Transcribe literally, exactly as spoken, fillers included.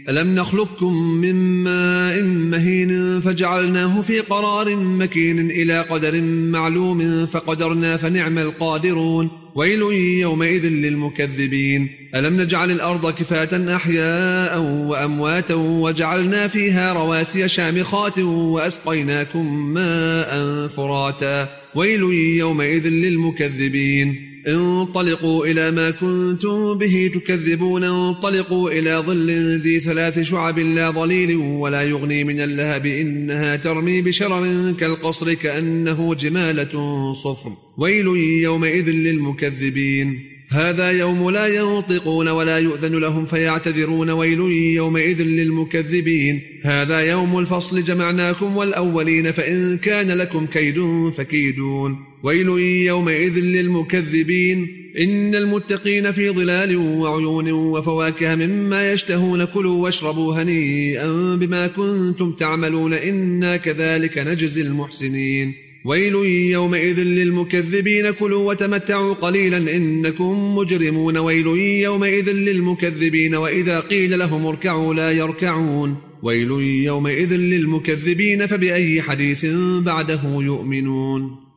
ألم نخلقكم من ماء مهين فجعلناه في قرار مكين إلى قدر معلوم فقدرنا فنعم القادرون ويل يومئذ للمكذبين ألم نجعل الأرض كفاة أحياء وأمواتا وجعلنا فيها رواسي شامخات وأسقيناكم ماء فراتا ويل يومئذ للمكذبين انطلقوا إلى ما كنتم به تكذبون انطلقوا إلى ظل ذي ثلاث شعب لا ظليل ولا يغني من اللهب إنها ترمي بشرر كالقصر كأنه جمالة صفر ويل يومئذ للمكذبين هذا يوم لا ينطقون ولا يؤذن لهم فيعتذرون ويل يومئذ للمكذبين هذا يوم الفصل جمعناكم والأولين فإن كان لكم كيد فكيدون ويل يومئذ للمكذبين إن المتقين في ظلال وعيون وفواكه مما يشتهون كلوا واشربوا هنيئا بما كنتم تعملون إنا كذلك نجزي المحسنين ويل يومئذ للمكذبين كلوا وتمتعوا قليلا إنكم مجرمون ويل يومئذ للمكذبين وإذا قيل لهم اركعوا لا يركعون ويل يومئذ للمكذبين فبأي حديث بعده يؤمنون